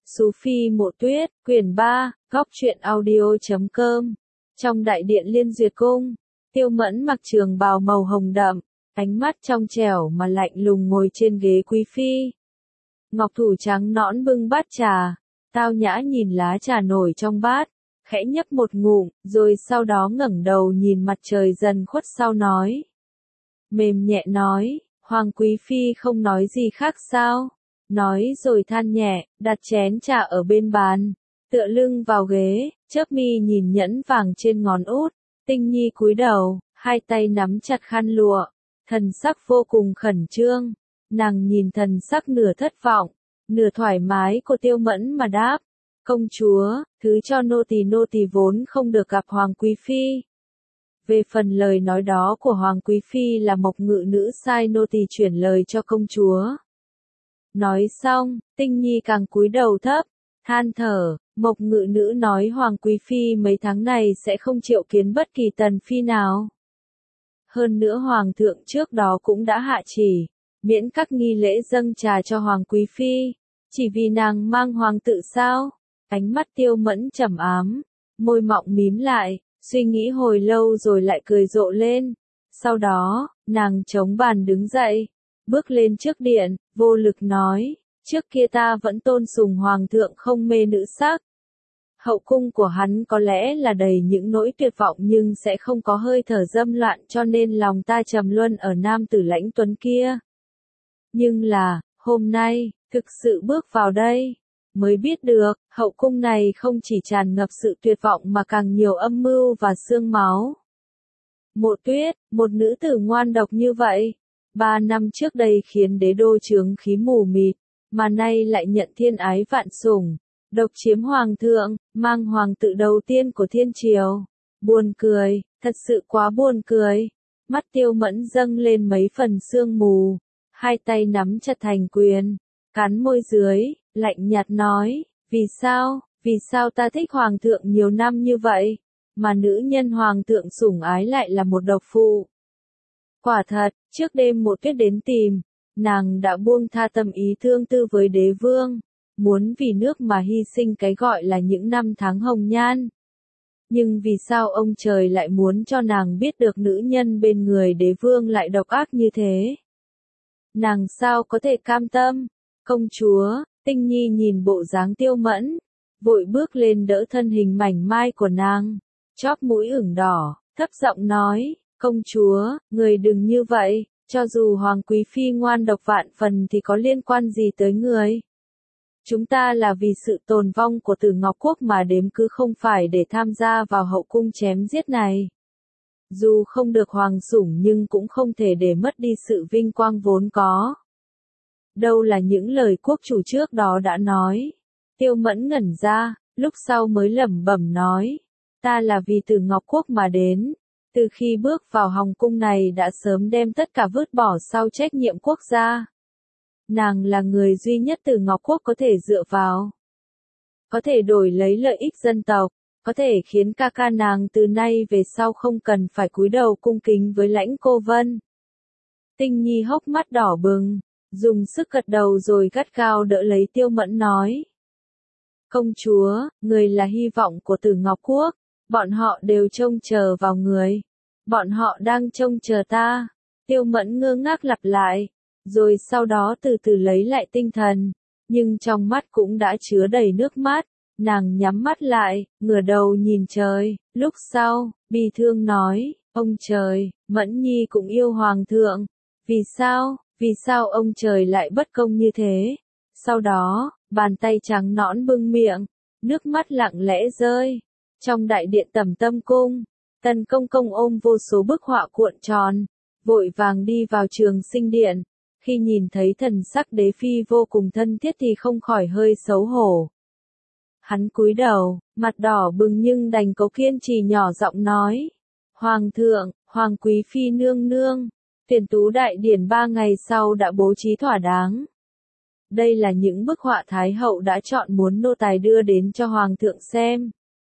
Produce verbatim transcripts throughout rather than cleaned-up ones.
Sufi Mộ Tuyết, quyển ba, góc truyện audio chấm com. Trong đại điện Liên Duyệt Cung, Tiêu Mẫn mặc trường bào màu hồng đậm, ánh mắt trong trẻo mà lạnh lùng ngồi trên ghế quý phi. Ngọc thủ trắng nõn bưng bát trà, tao nhã nhìn lá trà nổi trong bát, khẽ nhấp một ngụm, rồi sau đó ngẩng đầu nhìn mặt trời dần khuất sau nói. Mềm nhẹ nói, Hoàng quý phi không nói gì khác sao? Nói rồi than nhẹ, đặt chén trà ở bên bàn, tựa lưng vào ghế, chớp mi nhìn nhẫn vàng trên ngón út, Tinh Nhi cúi đầu, hai tay nắm chặt khăn lụa, thần sắc vô cùng khẩn trương, nàng nhìn thần sắc nửa thất vọng, nửa thoải mái của Tiêu Mẫn mà đáp, công chúa, thứ cho nô tỳ nô tỳ vốn không được gặp Hoàng quý phi. Về phần lời nói đó của Hoàng quý phi là Mộc ngự nữ sai nô tỳ chuyển lời cho công chúa. Nói xong, Tinh Nhi càng cúi đầu thấp, than thở, Mộc ngự nữ nói Hoàng quý phi mấy tháng này sẽ không triệu kiến bất kỳ tần phi nào. Hơn nữa Hoàng thượng trước đó cũng đã hạ chỉ, miễn các nghi lễ dâng trà cho Hoàng quý phi, chỉ vì nàng mang hoàng tự sao? Ánh mắt Tiêu Mẫn trầm ám, môi mọng mím lại, suy nghĩ hồi lâu rồi lại cười rộ lên. Sau đó, nàng chống bàn đứng dậy, bước lên trước điện, vô lực nói, trước kia ta vẫn tôn sùng hoàng thượng không mê nữ sắc. Hậu cung của hắn có lẽ là đầy những nỗi tuyệt vọng nhưng sẽ không có hơi thở dâm loạn cho nên lòng ta trầm luân ở nam tử lãnh tuấn kia. Nhưng là, hôm nay, thực sự bước vào đây, mới biết được, hậu cung này không chỉ tràn ngập sự tuyệt vọng mà càng nhiều âm mưu và xương máu. Mộ Tuyết, một nữ tử ngoan độc như vậy, ba năm trước đây khiến đế đô chướng khí mù mịt, mà nay lại nhận thiên ái vạn sủng, độc chiếm hoàng thượng, mang hoàng tự đầu tiên của thiên triều. Buồn cười, thật sự quá buồn cười. Mắt Tiêu Mẫn dâng lên mấy phần sương mù, hai tay nắm chặt thành quyền, cắn môi dưới, lạnh nhạt nói, vì sao, vì sao ta thích hoàng thượng nhiều năm như vậy, mà nữ nhân hoàng thượng sủng ái lại là một độc phụ. Quả thật, trước đêm Mộ Tuyết đến tìm, nàng đã buông tha tâm ý thương tư với đế vương, muốn vì nước mà hy sinh cái gọi là những năm tháng hồng nhan. Nhưng vì sao ông trời lại muốn cho nàng biết được nữ nhân bên người đế vương lại độc ác như thế? Nàng sao có thể cam tâm? Công chúa, Tinh Nhi nhìn bộ dáng Tiêu Mẫn, vội bước lên đỡ thân hình mảnh mai của nàng, chóp mũi ửng đỏ, thấp giọng nói, công chúa, người đừng như vậy, cho dù Hoàng quý phi ngoan độc vạn phần thì có liên quan gì tới người? Chúng ta là vì sự tồn vong của Tử Ngọc Quốc mà đếm cứ không phải để tham gia vào hậu cung chém giết này. Dù không được hoàng sủng nhưng cũng không thể để mất đi sự vinh quang vốn có. Đâu là những lời quốc chủ trước đó đã nói. Tiêu Mẫn ngẩn ra, lúc sau mới lẩm bẩm nói, ta là vì Tử Ngọc Quốc mà đến. Từ khi bước vào hồng cung này đã sớm đem tất cả vứt bỏ sau trách nhiệm quốc gia. Nàng là người duy nhất Tử Ngọc Quốc có thể dựa vào. Có thể đổi lấy lợi ích dân tộc, có thể khiến ca ca nàng từ nay về sau không cần phải cúi đầu cung kính với Lãnh Cô Vân. Tinh Nhi hốc mắt đỏ bừng, dùng sức gật đầu rồi gắt gao đỡ lấy Tiêu Mẫn nói. Công chúa, người là hy vọng của Tử Ngọc Quốc, bọn họ đều trông chờ vào người. Bọn họ đang trông chờ ta. Tiêu Mẫn ngơ ngác lặp lại, rồi sau đó từ từ lấy lại tinh thần, nhưng trong mắt cũng đã chứa đầy nước mắt, nàng nhắm mắt lại, ngửa đầu nhìn trời, lúc sau, bi thương nói, ông trời, Mẫn Nhi cũng yêu hoàng thượng, vì sao, vì sao ông trời lại bất công như thế? Sau đó, bàn tay trắng nõn bưng miệng, nước mắt lặng lẽ rơi. Trong đại điện Tẩm Tâm Cung, Tần Công Công ôm vô số bức họa cuộn tròn, vội vàng đi vào Trường Sinh Điện. Khi nhìn thấy thần sắc đế phi vô cùng thân thiết thì không khỏi hơi xấu hổ. Hắn cúi đầu, mặt đỏ bừng nhưng đành cố kiên trì nhỏ giọng nói. Hoàng thượng, Hoàng quý phi nương nương, tuyển tú đại điển ba ngày sau đã bố trí thỏa đáng. Đây là những bức họa Thái hậu đã chọn muốn nô tài đưa đến cho Hoàng thượng xem.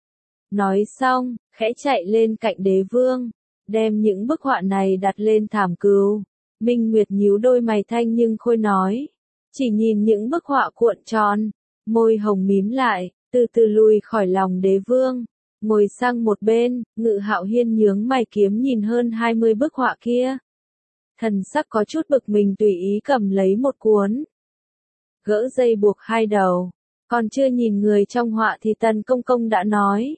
Nói xong, khẽ chạy lên cạnh đế vương, đem những bức họa này đặt lên thảm cừu. Minh Nguyệt nhíu đôi mày thanh nhưng khôi nói, chỉ nhìn những bức họa cuộn tròn, môi hồng mím lại, từ từ lùi khỏi lòng đế vương, ngồi sang một bên, Ngự Hạo Hiên nhướng mày kiếm nhìn hơn hai mươi bức họa kia. Thần sắc có chút bực mình tùy ý cầm lấy một cuốn. Gỡ dây buộc hai đầu, còn chưa nhìn người trong họa thì Tần Công Công đã nói.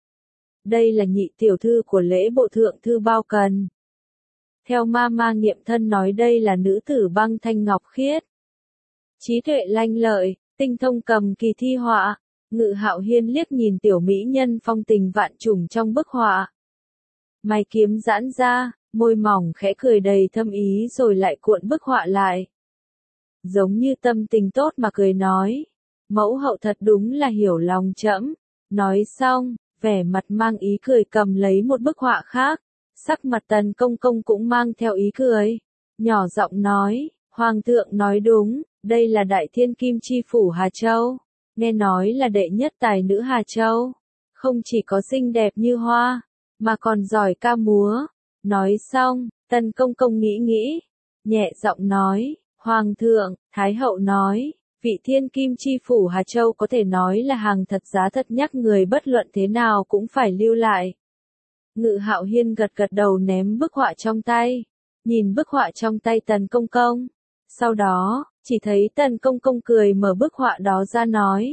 Đây là nhị tiểu thư của lễ bộ thượng thư Bao Cần. Theo ma ma nghiệm thân nói đây là nữ tử Băng Thanh Ngọc Khiết. Trí tuệ lanh lợi, tinh thông cầm kỳ thi họa. Ngự Hạo Hiên liếc nhìn tiểu mỹ nhân phong tình vạn trùng trong bức họa. Mày kiếm giãn ra, môi mỏng khẽ cười đầy thâm ý rồi lại cuộn bức họa lại. Giống như tâm tình tốt mà cười nói. Mẫu hậu thật đúng là hiểu lòng trẫm. Nói xong, vẻ mặt mang ý cười cầm lấy một bức họa khác. Sắc mặt Tần Công Công cũng mang theo ý cười. Nhỏ giọng nói, Hoàng thượng nói đúng, đây là Đại Thiên Kim Chi Phủ Hà Châu. Nghe nói là đệ nhất tài nữ Hà Châu. Không chỉ có xinh đẹp như hoa, mà còn giỏi ca múa. Nói xong, Tần Công Công nghĩ nghĩ, nhẹ giọng nói, Hoàng thượng, Thái hậu nói, vị Thiên Kim Chi Phủ Hà Châu có thể nói là hàng thật giá thật nhắc người bất luận thế nào cũng phải lưu lại. Ngự Hạo Hiên gật gật đầu ném bức họa trong tay, nhìn bức họa trong tay Tần Công Công. Sau đó, chỉ thấy Tần Công Công cười mở bức họa đó ra nói.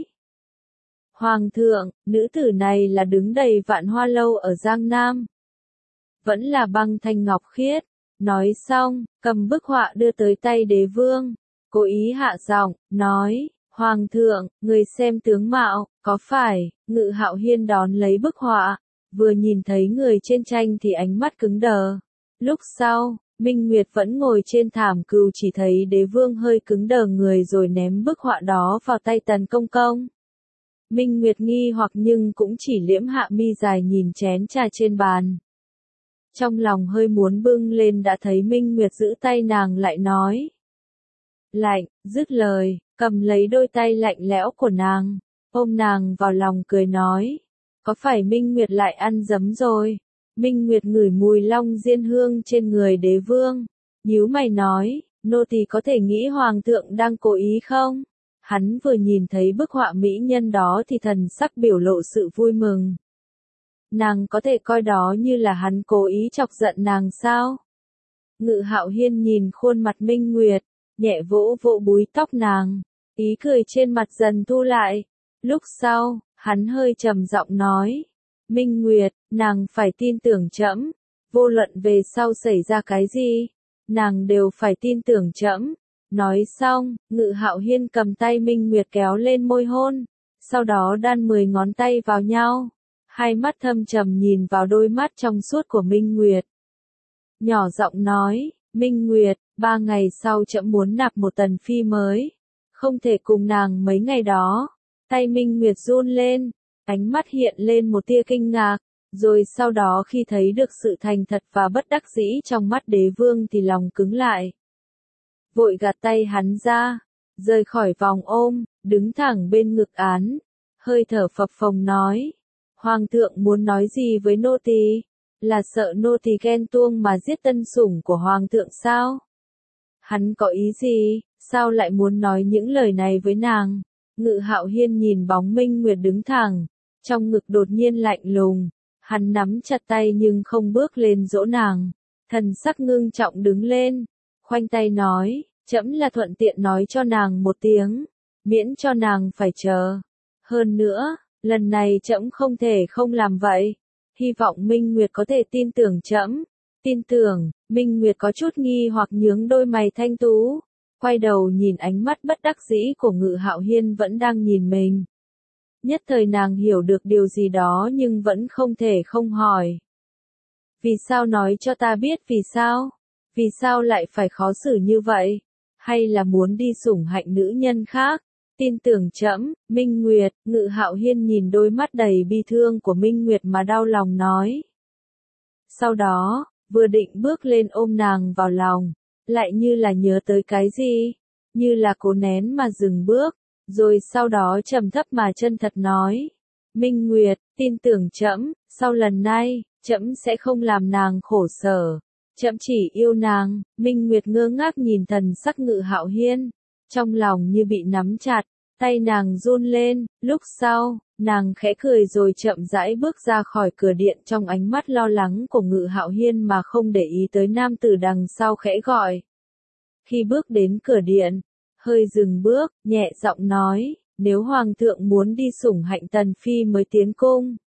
Hoàng thượng, nữ tử này là đứng đầy Vạn Hoa Lâu ở Giang Nam. Vẫn là Băng Thanh Ngọc Khiết. Nói xong, cầm bức họa đưa tới tay đế vương. Cố ý hạ giọng, nói, Hoàng thượng, người xem tướng mạo, có phải, Ngự Hạo Hiên đón lấy bức họa. Vừa nhìn thấy người trên tranh thì ánh mắt cứng đờ. Lúc sau, Minh Nguyệt vẫn ngồi trên thảm cừu chỉ thấy đế vương hơi cứng đờ người rồi ném bức họa đó vào tay Tần Công Công. Minh Nguyệt nghi hoặc nhưng cũng chỉ liễm hạ mi dài nhìn chén trà trên bàn. Trong lòng hơi muốn bưng lên đã thấy Minh Nguyệt giữ tay nàng lại nói. Lạnh, dứt lời, cầm lấy đôi tay lạnh lẽo của nàng, ôm nàng vào lòng cười nói. Có phải Minh Nguyệt lại ăn dấm rồi? Minh Nguyệt ngửi mùi long diên hương trên người đế vương. Nhíu mày nói, nô tỳ có thể nghĩ Hoàng thượng đang cố ý không? Hắn vừa nhìn thấy bức họa mỹ nhân đó thì thần sắc biểu lộ sự vui mừng. Nàng có thể coi đó như là hắn cố ý chọc giận nàng sao? Ngự Hạo Hiên nhìn khuôn mặt Minh Nguyệt, nhẹ vỗ vỗ búi tóc nàng, ý cười trên mặt dần thu lại. Lúc sau, hắn hơi trầm giọng nói, Minh Nguyệt, nàng phải tin tưởng trẫm, vô luận về sau xảy ra cái gì, nàng đều phải tin tưởng trẫm. Nói xong, Ngự Hạo Hiên cầm tay Minh Nguyệt kéo lên môi hôn, sau đó đan mười ngón tay vào nhau, hai mắt thâm trầm nhìn vào đôi mắt trong suốt của Minh Nguyệt. Nhỏ giọng nói, Minh Nguyệt, ba ngày sau trẫm muốn nạp một tần phi mới, không thể cùng nàng mấy ngày đó. Tay Minh Nguyệt run lên, ánh mắt hiện lên một tia kinh ngạc, rồi sau đó khi thấy được sự thành thật và bất đắc dĩ trong mắt đế vương thì lòng cứng lại. Vội gạt tay hắn ra, rời khỏi vòng ôm, đứng thẳng bên ngực án, hơi thở phập phồng nói. Hoàng thượng muốn nói gì với nô tỳ? Là sợ nô tỳ ghen tuông mà giết tân sủng của Hoàng thượng sao? Hắn có ý gì, sao lại muốn nói những lời này với nàng? Ngự Hạo Hiên nhìn bóng Minh Nguyệt đứng thẳng, trong ngực đột nhiên lạnh lùng, hắn nắm chặt tay nhưng không bước lên dỗ nàng, thần sắc ngưng trọng đứng lên, khoanh tay nói, trẫm là thuận tiện nói cho nàng một tiếng, miễn cho nàng phải chờ. Hơn nữa, lần này trẫm không thể không làm vậy, hy vọng Minh Nguyệt có thể tin tưởng trẫm. Tin tưởng, Minh Nguyệt có chút nghi hoặc nhướng đôi mày thanh tú. Quay đầu nhìn ánh mắt bất đắc dĩ của Ngự Hạo Hiên vẫn đang nhìn mình. Nhất thời nàng hiểu được điều gì đó nhưng vẫn không thể không hỏi. Vì sao nói cho ta biết vì sao? Vì sao lại phải khó xử như vậy? Hay là muốn đi sủng hạnh nữ nhân khác? Tin tưởng trẫm, Minh Nguyệt. Ngự Hạo Hiên nhìn đôi mắt đầy bi thương của Minh Nguyệt mà đau lòng nói. Sau đó, vừa định bước lên ôm nàng vào lòng, lại như là nhớ tới cái gì, như là cố nén mà dừng bước, rồi sau đó trầm thấp mà chân thật nói, Minh Nguyệt, tin tưởng trẫm, sau lần này, trẫm sẽ không làm nàng khổ sở, trẫm chỉ yêu nàng. Minh Nguyệt ngơ ngác nhìn thần sắc Ngự Hạo Hiên, trong lòng như bị nắm chặt, Tay nàng run lên, lúc sau, nàng khẽ cười rồi chậm rãi bước ra khỏi cửa điện, trong ánh mắt lo lắng của Ngự Hạo Hiên mà không để ý tới nam tử đằng sau khẽ gọi. Khi bước đến cửa điện, hơi dừng bước, nhẹ giọng nói, nếu hoàng thượng muốn đi sủng hạnh tần phi mới tiến cung.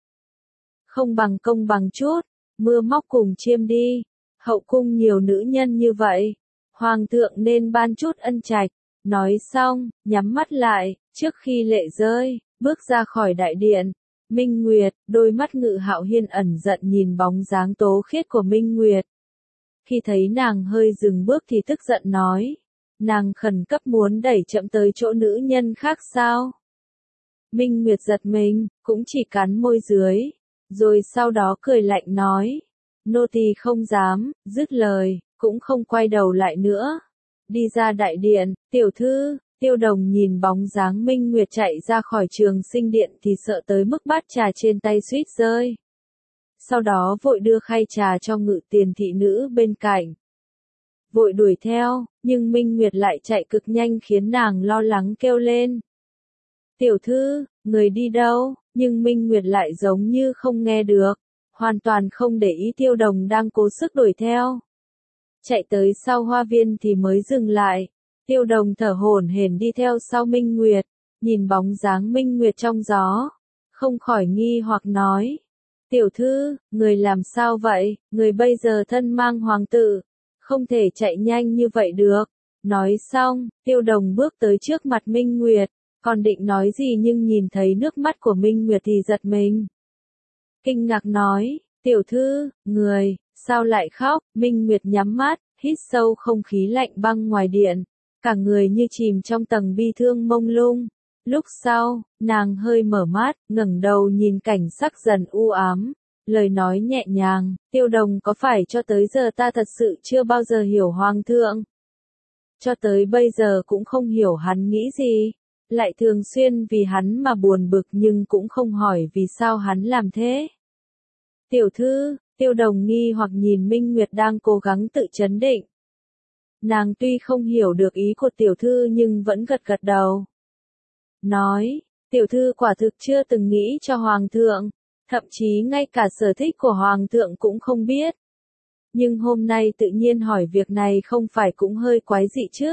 Không bằng công bằng chút, mưa móc cùng chiêm đi, hậu cung nhiều nữ nhân như vậy, hoàng thượng nên ban chút ân trạch. Nói xong, nhắm mắt lại, trước khi lệ rơi, bước ra khỏi đại điện. Minh Nguyệt, đôi mắt Ngự Hạo Hiên ẩn giận nhìn bóng dáng tố khiết của Minh Nguyệt. Khi thấy nàng hơi dừng bước thì tức giận nói, nàng khẩn cấp muốn đẩy chậm tới chỗ nữ nhân khác sao? Minh Nguyệt giật mình, cũng chỉ cắn môi dưới, rồi sau đó cười lạnh nói, nô tỳ không dám, dứt lời, cũng không quay đầu lại nữa. Đi ra đại điện, tiểu thư, Tiêu Đồng nhìn bóng dáng Minh Nguyệt chạy ra khỏi Trường Sinh điện thì sợ tới mức bát trà trên tay suýt rơi. Sau đó vội đưa khay trà cho Ngự Tiền thị nữ bên cạnh. Vội đuổi theo, nhưng Minh Nguyệt lại chạy cực nhanh khiến nàng lo lắng kêu lên. Tiểu thư, người đi đâu? Nhưng Minh Nguyệt lại giống như không nghe được, hoàn toàn không để ý Tiêu Đồng đang cố sức đuổi theo. Chạy tới sau hoa viên thì mới dừng lại. Tiêu Đồng thở hổn hển đi theo sau Minh Nguyệt, nhìn bóng dáng Minh Nguyệt trong gió, không khỏi nghi hoặc nói. Tiểu thư, người làm sao vậy, người bây giờ thân mang hoàng tử, không thể chạy nhanh như vậy được. Nói xong, Tiêu Đồng bước tới trước mặt Minh Nguyệt, còn định nói gì nhưng nhìn thấy nước mắt của Minh Nguyệt thì giật mình. Kinh ngạc nói, tiểu thư, người, sao lại khóc? Minh Nguyệt nhắm mắt, hít sâu không khí lạnh băng ngoài điện, cả người như chìm trong tầng bi thương mông lung. Lúc sau, nàng hơi mở mắt, ngẩng đầu nhìn cảnh sắc dần u ám, lời nói nhẹ nhàng, Tiêu Đồng có phải cho tới giờ ta thật sự chưa bao giờ hiểu hoàng thượng? Cho tới bây giờ cũng không hiểu hắn nghĩ gì, lại thường xuyên vì hắn mà buồn bực nhưng cũng không hỏi vì sao hắn làm thế. Tiểu thư, Tiêu Đồng nghi hoặc nhìn Minh Nguyệt đang cố gắng tự trấn định. Nàng tuy không hiểu được ý của tiểu thư nhưng vẫn gật gật đầu. Nói, tiểu thư quả thực chưa từng nghĩ cho hoàng thượng, thậm chí ngay cả sở thích của hoàng thượng cũng không biết. Nhưng hôm nay tự nhiên hỏi việc này không phải cũng hơi quái dị chứ?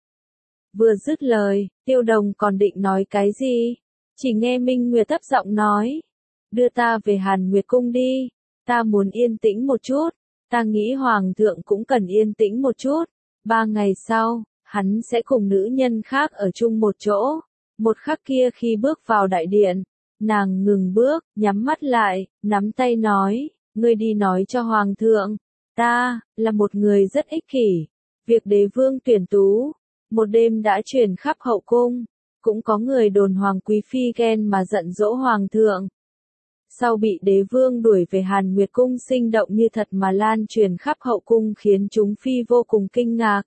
Vừa dứt lời, Tiêu Đồng còn định nói cái gì? Chỉ nghe Minh Nguyệt thấp giọng nói, đưa ta về Hàn Nguyệt cung đi, ta muốn yên tĩnh một chút, ta nghĩ hoàng thượng cũng cần yên tĩnh một chút. Ba ngày sau, hắn sẽ cùng nữ nhân khác ở chung một chỗ. Một khắc kia khi bước vào đại điện, nàng ngừng bước, nhắm mắt lại, nắm tay nói, ngươi đi nói cho hoàng thượng, ta, là một người rất ích kỷ. Việc đế vương tuyển tú, một đêm đã truyền khắp hậu cung, cũng có người đồn hoàng quý phi ghen mà giận dỗ hoàng thượng. Sau bị đế vương đuổi về Hàn Nguyệt cung sinh động như thật mà lan truyền khắp hậu cung khiến chúng phi vô cùng kinh ngạc.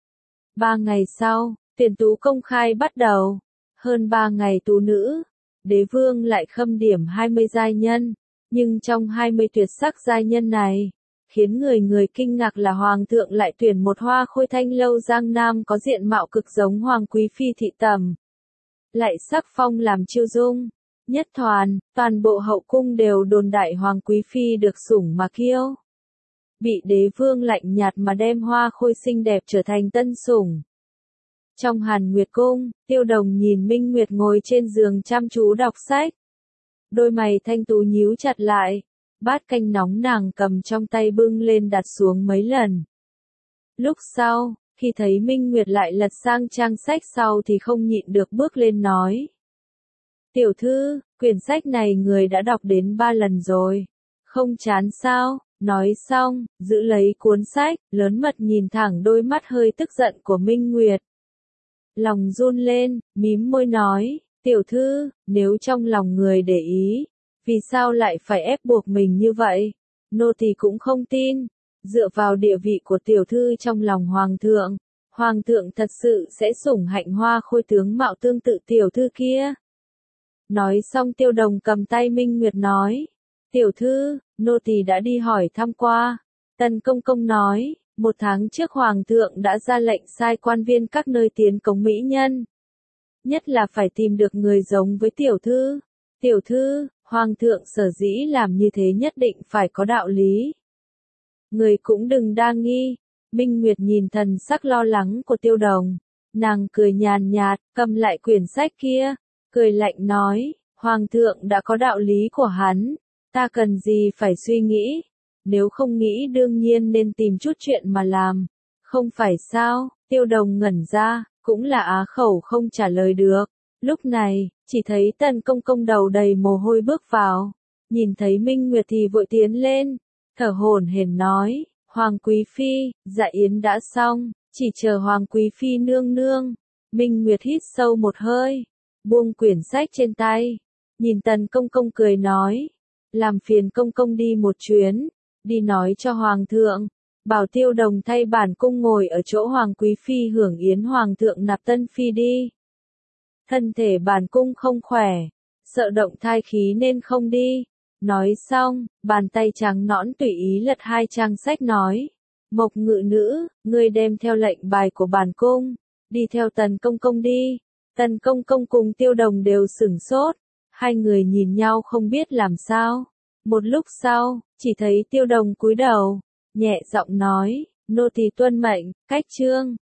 Ba ngày sau, tuyển tú công khai bắt đầu. Hơn ba ngày tú nữ, đế vương lại khâm điểm hai mươi giai nhân, nhưng trong hai mươi tuyệt sắc giai nhân này, khiến người người kinh ngạc là hoàng thượng lại tuyển một hoa khôi thanh lâu giang nam có diện mạo cực giống hoàng quý phi thị tầm. Lại sắc phong làm chiêu dung, nhất thoàn, toàn bộ hậu cung đều đồn đại hoàng quý phi được sủng mà kiêu. Bị đế vương lạnh nhạt mà đem hoa khôi xinh đẹp trở thành tân sủng. Trong Hàn Nguyệt cung, Tiêu Đồng nhìn Minh Nguyệt ngồi trên giường chăm chú đọc sách. Đôi mày thanh tú nhíu chặt lại, bát canh nóng nàng cầm trong tay bưng lên đặt xuống mấy lần. Lúc sau, khi thấy Minh Nguyệt lại lật sang trang sách sau thì không nhịn được bước lên nói. Tiểu thư, quyển sách này người đã đọc đến ba lần rồi. Không chán sao? Nói xong, giữ lấy cuốn sách, lớn mật nhìn thẳng đôi mắt hơi tức giận của Minh Nguyệt. Lòng run lên, mím môi nói, tiểu thư, nếu trong lòng người để ý, vì sao lại phải ép buộc mình như vậy? Nô tỳ cũng không tin, dựa vào địa vị của tiểu thư trong lòng hoàng thượng, hoàng thượng thật sự sẽ sủng hạnh hoa khôi tướng mạo tương tự tiểu thư kia. Nói xong Tiêu Đồng cầm tay Minh Nguyệt nói, tiểu thư, nô tỳ đã đi hỏi thăm qua, Tần công công nói, một tháng trước hoàng thượng đã ra lệnh sai quan viên các nơi tiến cống mỹ nhân. nhất là phải tìm được người giống với tiểu thư. Tiểu thư, hoàng thượng sở dĩ làm như thế nhất định phải có đạo lý. Người cũng đừng đa nghi. Minh Nguyệt nhìn thần sắc lo lắng của Tiêu Đồng, nàng cười nhàn nhạt, cầm lại quyển sách kia, cười lạnh nói, hoàng thượng đã có đạo lý của hắn, ta cần gì phải suy nghĩ, nếu không nghĩ đương nhiên nên tìm chút chuyện mà làm, không phải sao? Tiêu Đồng ngẩn ra, cũng là á khẩu không trả lời được. Lúc này, chỉ thấy Tần Công Công đầu đầy mồ hôi bước vào, nhìn thấy Minh Nguyệt thì vội tiến lên, thở hổn hển nói, Hoàng Quý Phi, dạ yến đã xong, chỉ chờ Hoàng Quý Phi nương nương. Minh Nguyệt hít sâu một hơi, buông quyển sách trên tay, nhìn Tần Công Công cười nói, làm phiền Công Công đi một chuyến, đi nói cho Hoàng thượng, bảo Tiêu Đồng thay bản cung ngồi ở chỗ Hoàng Quý Phi hưởng yến Hoàng thượng nạp tân phi đi. Thân thể bản cung không khỏe, sợ động thai khí nên không đi. Nói xong, bàn tay trắng nõn tùy ý lật hai trang sách nói, Mộc ngự nữ, ngươi đem theo lệnh bài của bản cung, đi theo Tần Công Công đi. Tần Công Công cùng Tiêu Đồng đều sửng sốt, hai người nhìn nhau không biết làm sao. Một lúc sau, chỉ thấy Tiêu Đồng cúi đầu, nhẹ giọng nói, nô tỳ tuân mệnh, cách chương.